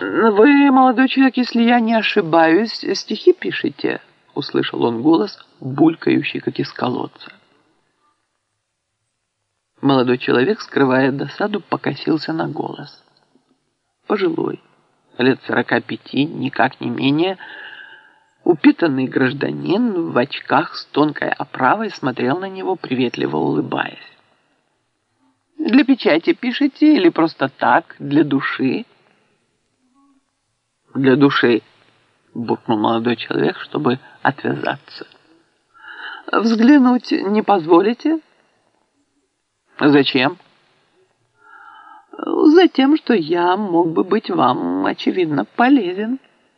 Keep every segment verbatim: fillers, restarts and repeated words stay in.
«Вы, молодой человек, если я не ошибаюсь, стихи пишете?» — услышал он голос, булькающий, как из колодца. Молодой человек, скрывая досаду, покосился на голос. Пожилой, лет сорока пяти, никак не менее, упитанный гражданин в очках с тонкой оправой смотрел на него, приветливо улыбаясь. «Для печати пишете или просто так, для души?» «Для души», — буркнул молодой человек, чтобы отвязаться. «Взглянуть не позволите?» «Зачем?» «Затем, что я мог бы быть вам, очевидно, полезен».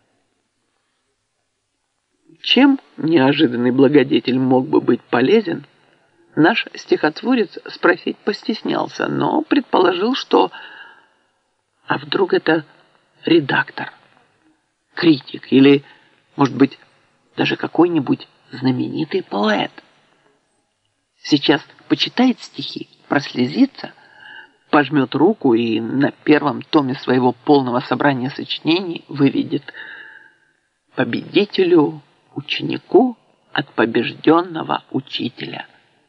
Чем неожиданный благодетель мог бы быть полезен, наш стихотворец спросить постеснялся, но предположил, что... А вдруг это редактор, критик или, может быть, даже какой-нибудь знаменитый поэт. Сейчас почитает стихи, прослезится, пожмет руку и на первом томе своего полного собрания сочинений выведет: победителю, ученику от побежденного учителя.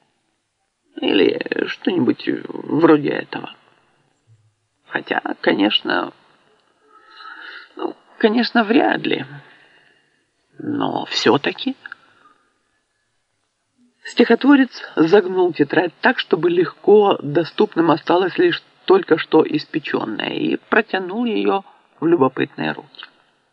Или что-нибудь вроде этого. Хотя, конечно, ну, конечно, вряд ли. Но все-таки... Стихотворец загнул тетрадь так, чтобы легко доступным осталось лишь только что испеченное, и протянул ее в любопытные руки.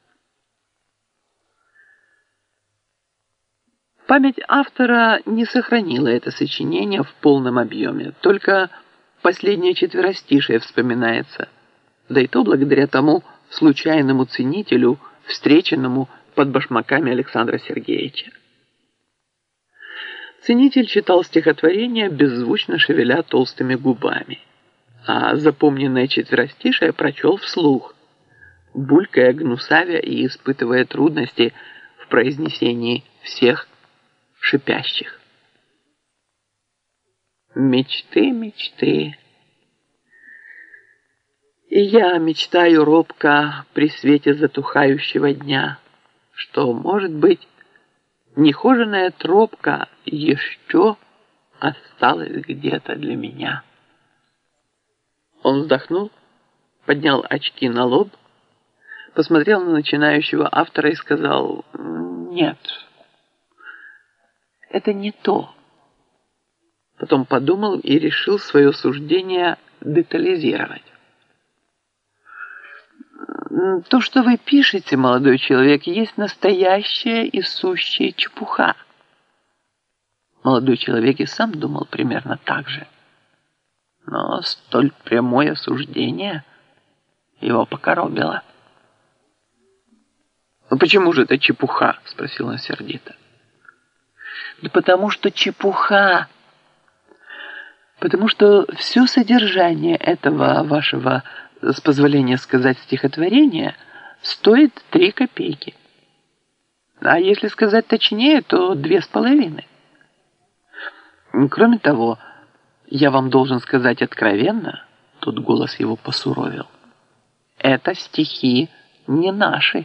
Память автора не сохранила это сочинение в полном объеме, только последнее четверостишее вспоминается, да и то благодаря тому случайному ценителю, встреченному под башмаками Александра Сергеевича. Ценитель читал стихотворение, беззвучно шевеля толстыми губами, а запомненное четверостишее прочел вслух, булькая, гнусавя и испытывая трудности в произнесении всех шипящих. Мечты, мечты. И я мечтаю робко при свете затухающего дня, что, может быть, нехоженая тропка еще осталась где-то для меня. Он вздохнул, поднял очки на лоб, посмотрел на начинающего автора и сказал: «Нет, это не то». Потом подумал и решил свое суждение детализировать. «То, что вы пишете, молодой человек, есть настоящая и сущая чепуха». Молодой человек и сам думал примерно так же. Но столь прямое суждение его покоробило. «Ну почему же это чепуха?» — спросил он сердито. «Да потому что чепуха. Потому что все содержание этого вашего, с позволения сказать, стихотворения стоит три копейки. А если сказать точнее, то две с половиной. Кроме того, я вам должен сказать откровенно, тут голос его посуровил, это стихи не наши».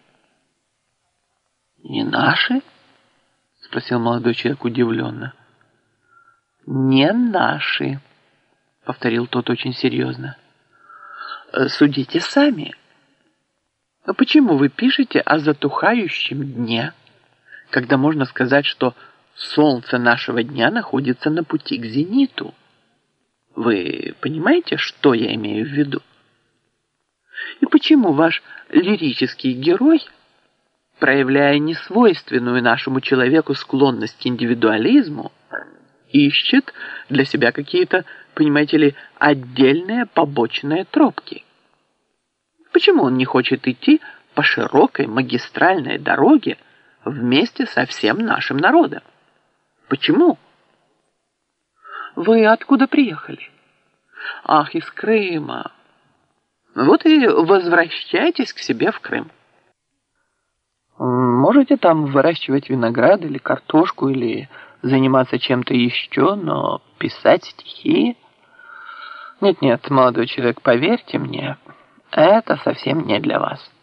«Не наши?» — спросил молодой человек удивленно. «Не наши», — повторил тот очень серьезно. «Судите сами. Но почему вы пишете о затухающем дне, когда можно сказать, что солнце нашего дня находится на пути к зениту? Вы понимаете, что я имею в виду? И почему ваш лирический герой, проявляя несвойственную нашему человеку склонность к индивидуализму, ищет для себя какие-то, понимаете ли, отдельные побочные тропки? Почему он не хочет идти по широкой магистральной дороге вместе со всем нашим народом? Почему?» «Вы откуда приехали?» «Ах, из Крыма. Вот и возвращайтесь к себе в Крым. Можете там выращивать виноград или картошку, или заниматься чем-то еще, но писать стихи... Нет-нет, молодой человек, поверьте мне, Это совсем не для вас.